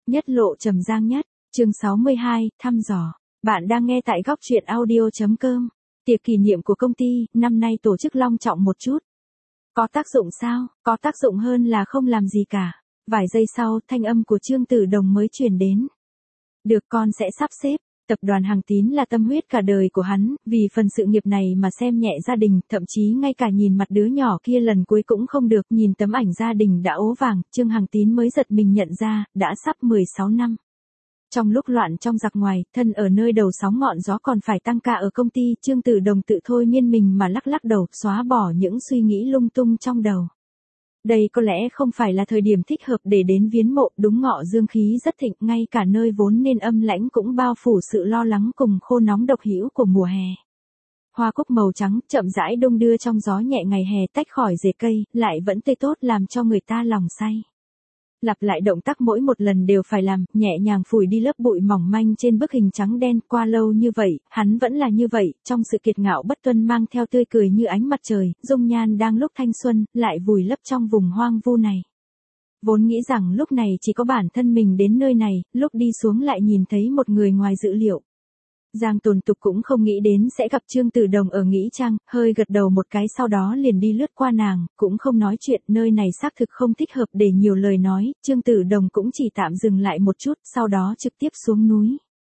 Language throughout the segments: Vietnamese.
Nhất lộ trầm giang nhất, chương 62, thăm dò. Bạn đang nghe tại góc truyện audio.com. Tiệc kỷ niệm của công ty, năm nay tổ chức long trọng một chút. Có tác dụng sao? Có tác dụng hơn là không làm gì cả. Vài giây sau, thanh âm của Trương Tử Đồng mới truyền đến. Được, con sẽ sắp xếp. Tập đoàn Hằng Tín là tâm huyết cả đời của hắn, vì phần sự nghiệp này mà xem nhẹ gia đình, thậm chí ngay cả nhìn mặt đứa nhỏ kia lần cuối cũng không được. Nhìn tấm ảnh gia đình đã ố vàng, Trương Hằng Tín mới giật mình nhận ra, đã sắp 16 năm. Trong lúc loạn trong giặc ngoài, thân ở nơi đầu sóng ngọn gió còn phải tăng ca ở công ty, Trương Tử Đồng tự thôi miên mình mà lắc lắc đầu, xóa bỏ những suy nghĩ lung tung trong đầu. Đây có lẽ không phải là thời điểm thích hợp để đến viếng mộ, đúng ngọ dương khí rất thịnh, ngay cả nơi vốn nên âm lãnh cũng bao phủ sự lo lắng cùng khô nóng độc hữu của mùa hè. Hoa cúc màu trắng, chậm rãi đung đưa trong gió nhẹ ngày hè tách khỏi rễ cây, lại vẫn tươi tốt làm cho người ta lòng say. Lặp lại động tác mỗi một lần đều phải làm, nhẹ nhàng phủi đi lớp bụi mỏng manh trên bức hình trắng đen. Qua lâu như vậy, hắn vẫn là như vậy, trong sự kiệt ngạo bất tuân mang theo tươi cười như ánh mặt trời, dung nhan đang lúc thanh xuân, lại vùi lấp trong vùng hoang vu này. Vốn nghĩ rằng lúc này chỉ có bản thân mình đến nơi này, lúc đi xuống lại nhìn thấy một người ngoài dự liệu. Giang Tồn Tục cũng không nghĩ đến sẽ gặp Trương Tử Đồng ở Nghĩa Trang, hơi gật đầu một cái sau đó liền đi lướt qua nàng, cũng không nói chuyện, nơi này xác thực không thích hợp để nhiều lời nói. Trương Tử Đồng cũng chỉ tạm dừng lại một chút, sau đó trực tiếp xuống núi.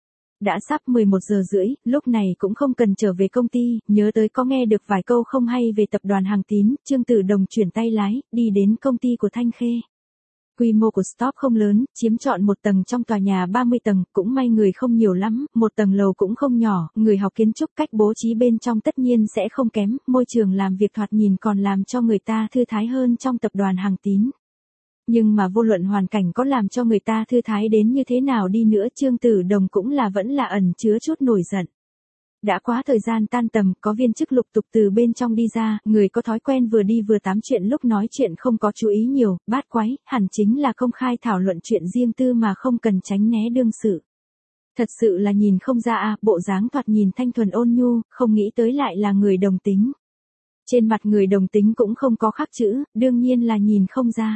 Đã sắp 11 giờ rưỡi, lúc này cũng không cần trở về công ty, nhớ tới có nghe được vài câu không hay về tập đoàn Hằng Tín, Trương Tử Đồng chuyển tay lái, đi đến công ty của Thanh Khê. Quy mô của stop không lớn, chiếm trọn một tầng trong tòa nhà 30 tầng, cũng may người không nhiều lắm, một tầng lầu cũng không nhỏ, người học kiến trúc cách bố trí bên trong tất nhiên sẽ không kém, môi trường làm việc thoạt nhìn còn làm cho người ta thư thái hơn trong tập đoàn Hằng Tín. Nhưng mà vô luận hoàn cảnh có làm cho người ta thư thái đến như thế nào đi nữa, Trương Tử Đồng cũng vẫn là ẩn chứa chút nổi giận. Đã quá thời gian tan tầm, có viên chức lục tục từ bên trong đi ra, người có thói quen vừa đi vừa tám chuyện, lúc nói chuyện không có chú ý nhiều, bát quái, hẳn chính là công khai thảo luận chuyện riêng tư mà không cần tránh né đương sự. Thật sự là nhìn không ra bộ dáng thoạt nhìn thanh thuần ôn nhu, không nghĩ tới lại là người đồng tính. Trên mặt người đồng tính cũng không có khắc chữ, đương nhiên là nhìn không ra.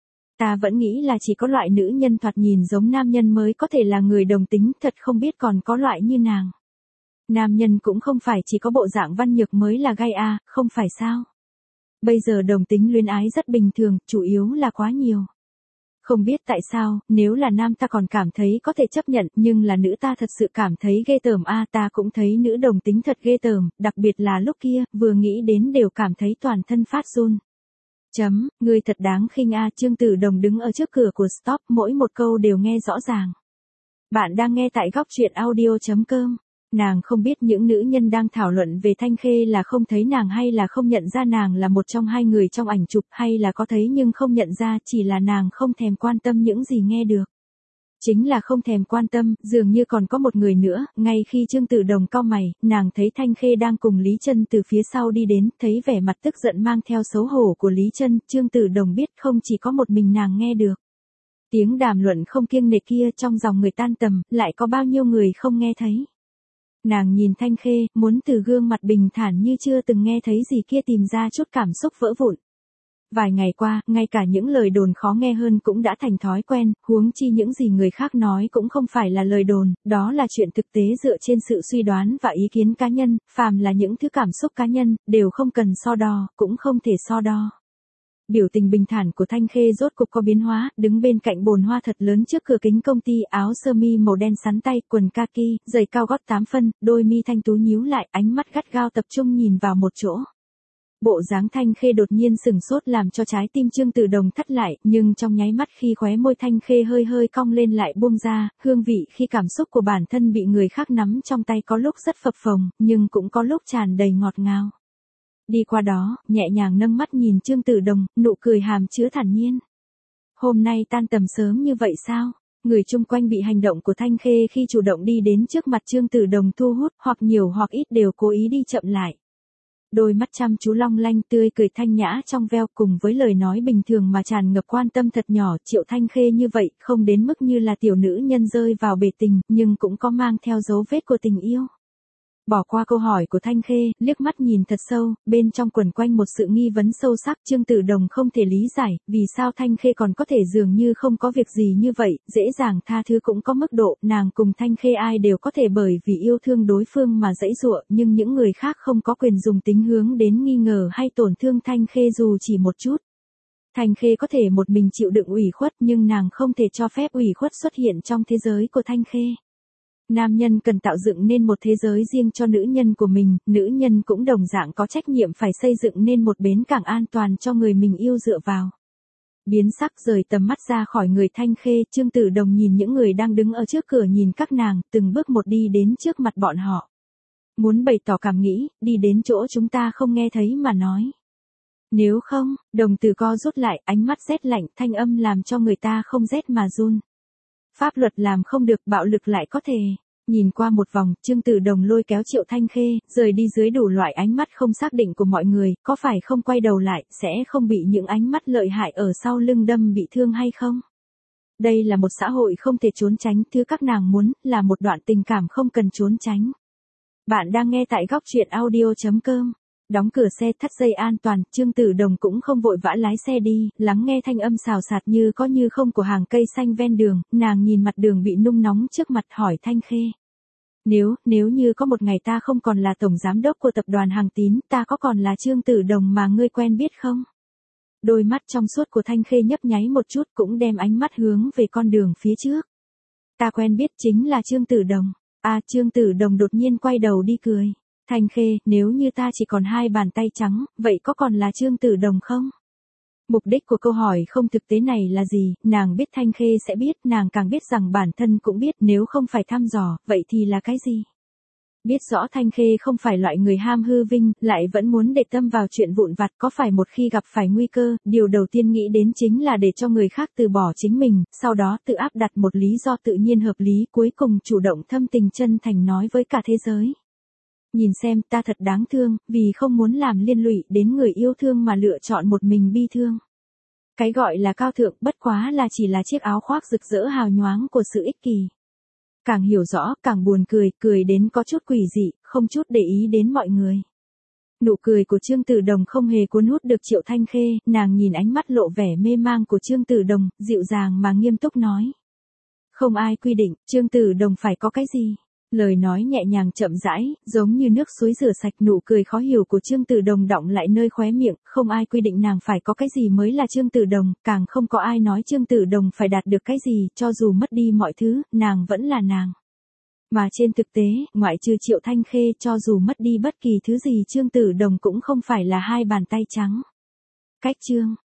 Ta vẫn nghĩ là chỉ có loại nữ nhân thoạt nhìn giống nam nhân mới có thể là người đồng tính, thật không biết còn có loại như nàng. Nam nhân cũng không phải chỉ có bộ dạng văn nhược mới là gai không phải sao? Bây giờ đồng tính luyến ái rất bình thường, chủ yếu là quá nhiều. Không biết tại sao, nếu là nam ta còn cảm thấy có thể chấp nhận, nhưng là nữ ta thật sự cảm thấy ghê tởm ta cũng thấy nữ đồng tính thật ghê tởm, đặc biệt là lúc kia, vừa nghĩ đến đều cảm thấy toàn thân phát run. Ngươi thật đáng khinh Trương Tử Đồng đứng ở trước cửa của stop, mỗi một câu đều nghe rõ ràng. Bạn đang nghe tại góc truyện audio.com. Nàng không biết những nữ nhân đang thảo luận về Thanh Khê là không thấy nàng hay là không nhận ra nàng là một trong hai người trong ảnh chụp, hay là có thấy nhưng không nhận ra, chỉ là nàng không thèm quan tâm những gì nghe được. Chính là không thèm quan tâm, dường như còn có một người nữa, ngay khi Trương Tử Đồng cau mày, nàng thấy Thanh Khê đang cùng Lý Trân từ phía sau đi đến, thấy vẻ mặt tức giận mang theo xấu hổ của Lý Trân, Trương Tử Đồng biết không chỉ có một mình nàng nghe được. Tiếng đàm luận không kiêng nể kia trong dòng người tan tầm, lại có bao nhiêu người không nghe thấy. Nàng nhìn Thanh Khê, muốn từ gương mặt bình thản như chưa từng nghe thấy gì kia tìm ra chút cảm xúc vỡ vụn. Vài ngày qua, ngay cả những lời đồn khó nghe hơn cũng đã thành thói quen, huống chi những gì người khác nói cũng không phải là lời đồn, đó là chuyện thực tế dựa trên sự suy đoán và ý kiến cá nhân, phàm là những thứ cảm xúc cá nhân, đều không cần so đo, cũng không thể so đo. Biểu tình bình thản của Thanh Khê rốt cục có biến hóa, đứng bên cạnh bồn hoa thật lớn trước cửa kính công ty, áo sơ mi màu đen sắn tay, quần kaki, giày cao gót 8 phân, đôi mi thanh tú nhíu lại, ánh mắt gắt gao tập trung nhìn vào một chỗ. Bộ dáng Thanh Khê đột nhiên sừng sốt làm cho trái tim Trương Tử Đồng thắt lại, nhưng trong nháy mắt khi khóe môi Thanh Khê hơi cong lên lại buông ra, hương vị khi cảm xúc của bản thân bị người khác nắm trong tay có lúc rất phập phồng, nhưng cũng có lúc tràn đầy ngọt ngào. Đi qua đó, nhẹ nhàng nâng mắt nhìn Trương Tử Đồng, nụ cười hàm chứa thản nhiên. Hôm nay tan tầm sớm như vậy sao? Người chung quanh bị hành động của Thanh Khê khi chủ động đi đến trước mặt Trương Tử Đồng thu hút, hoặc nhiều hoặc ít đều cố ý đi chậm lại. Đôi mắt chăm chú long lanh tươi cười thanh nhã trong veo, cùng với lời nói bình thường mà tràn ngập quan tâm thật nhỏ. Triệu Thanh Khê như vậy, không đến mức như là tiểu nữ nhân rơi vào bể tình, nhưng cũng có mang theo dấu vết của tình yêu. Bỏ qua câu hỏi của Thanh Khê, liếc mắt nhìn thật sâu, bên trong quẩn quanh một sự nghi vấn sâu sắc. Trương Tử Đồng không thể lý giải, vì sao Thanh Khê còn có thể dường như không có việc gì như vậy, dễ dàng tha thứ cũng có mức độ, nàng cùng Thanh Khê ai đều có thể bởi vì yêu thương đối phương mà giãy giụa, nhưng những người khác không có quyền dùng tính hướng đến nghi ngờ hay tổn thương Thanh Khê dù chỉ một chút. Thanh Khê có thể một mình chịu đựng ủy khuất nhưng nàng không thể cho phép ủy khuất xuất hiện trong thế giới của Thanh Khê. Nam nhân cần tạo dựng nên một thế giới riêng cho nữ nhân của mình, nữ nhân cũng đồng dạng có trách nhiệm phải xây dựng nên một bến cảng an toàn cho người mình yêu dựa vào. Biến sắc rời tầm mắt ra khỏi người Thanh Khê, Trương Tử Đồng nhìn những người đang đứng ở trước cửa nhìn các nàng, từng bước một đi đến trước mặt bọn họ. Muốn bày tỏ cảm nghĩ, đi đến chỗ chúng ta không nghe thấy mà nói. Nếu không, đồng tử co rút lại, ánh mắt rét lạnh, thanh âm làm cho người ta không rét mà run. Pháp luật làm không được, bạo lực lại có thể. Nhìn qua một vòng, Trương Tử Đồng lôi kéo Triệu Thanh Khê, rời đi dưới đủ loại ánh mắt không xác định của mọi người, có phải không quay đầu lại, sẽ không bị những ánh mắt lợi hại ở sau lưng đâm bị thương hay không? Đây là một xã hội không thể trốn tránh, thứ các nàng muốn, là một đoạn tình cảm không cần trốn tránh. Bạn đang nghe tại góc truyện audio.com. Đóng cửa xe, thắt dây an toàn, Trương Tử Đồng cũng không vội vã lái xe đi, lắng nghe thanh âm xào xạc như có như không của hàng cây xanh ven đường, nàng nhìn mặt đường bị nung nóng trước mặt hỏi Thanh Khê. Nếu như có một ngày ta không còn là tổng giám đốc của tập đoàn Hằng Tín, ta có còn là Trương Tử Đồng mà ngươi quen biết không? Đôi mắt trong suốt của Thanh Khê nhấp nháy một chút cũng đem ánh mắt hướng về con đường phía trước. Ta quen biết chính là Trương Tử Đồng. Trương Tử Đồng đột nhiên quay đầu đi cười. Thanh Khê, nếu như ta chỉ còn hai bàn tay trắng, vậy có còn là Trương Tử Đồng không? Mục đích của câu hỏi không thực tế này là gì, nàng biết Thanh Khê sẽ biết, nàng càng biết rằng bản thân cũng biết, nếu không phải thăm dò, vậy thì là cái gì? Biết rõ Thanh Khê không phải loại người ham hư vinh, lại vẫn muốn để tâm vào chuyện vụn vặt, có phải một khi gặp phải nguy cơ, điều đầu tiên nghĩ đến chính là để cho người khác từ bỏ chính mình, sau đó tự áp đặt một lý do tự nhiên hợp lý, cuối cùng chủ động thâm tình chân thành nói với cả thế giới. Nhìn xem, ta thật đáng thương, vì không muốn làm liên lụy đến người yêu thương mà lựa chọn một mình bi thương. Cái gọi là cao thượng bất quá là chỉ là chiếc áo khoác rực rỡ hào nhoáng của sự ích kỷ. Càng hiểu rõ, càng buồn cười, cười đến có chút quỷ dị, không chút để ý đến mọi người. Nụ cười của Trương Tử Đồng không hề cuốn hút được Triệu Thanh Khê, nàng nhìn ánh mắt lộ vẻ mê mang của Trương Tử Đồng, dịu dàng mà nghiêm túc nói. Không ai quy định, Trương Tử Đồng phải có cái gì. Lời nói nhẹ nhàng chậm rãi, giống như nước suối rửa sạch, nụ cười khó hiểu của Trương Tử Đồng đọng lại nơi khóe miệng, không ai quy định nàng phải có cái gì mới là Trương Tử Đồng, càng không có ai nói Trương Tử Đồng phải đạt được cái gì, cho dù mất đi mọi thứ, nàng vẫn là nàng. Mà trên thực tế, ngoại trừ Triệu Thanh Khê, cho dù mất đi bất kỳ thứ gì Trương Tử Đồng cũng không phải là hai bàn tay trắng. Cách chương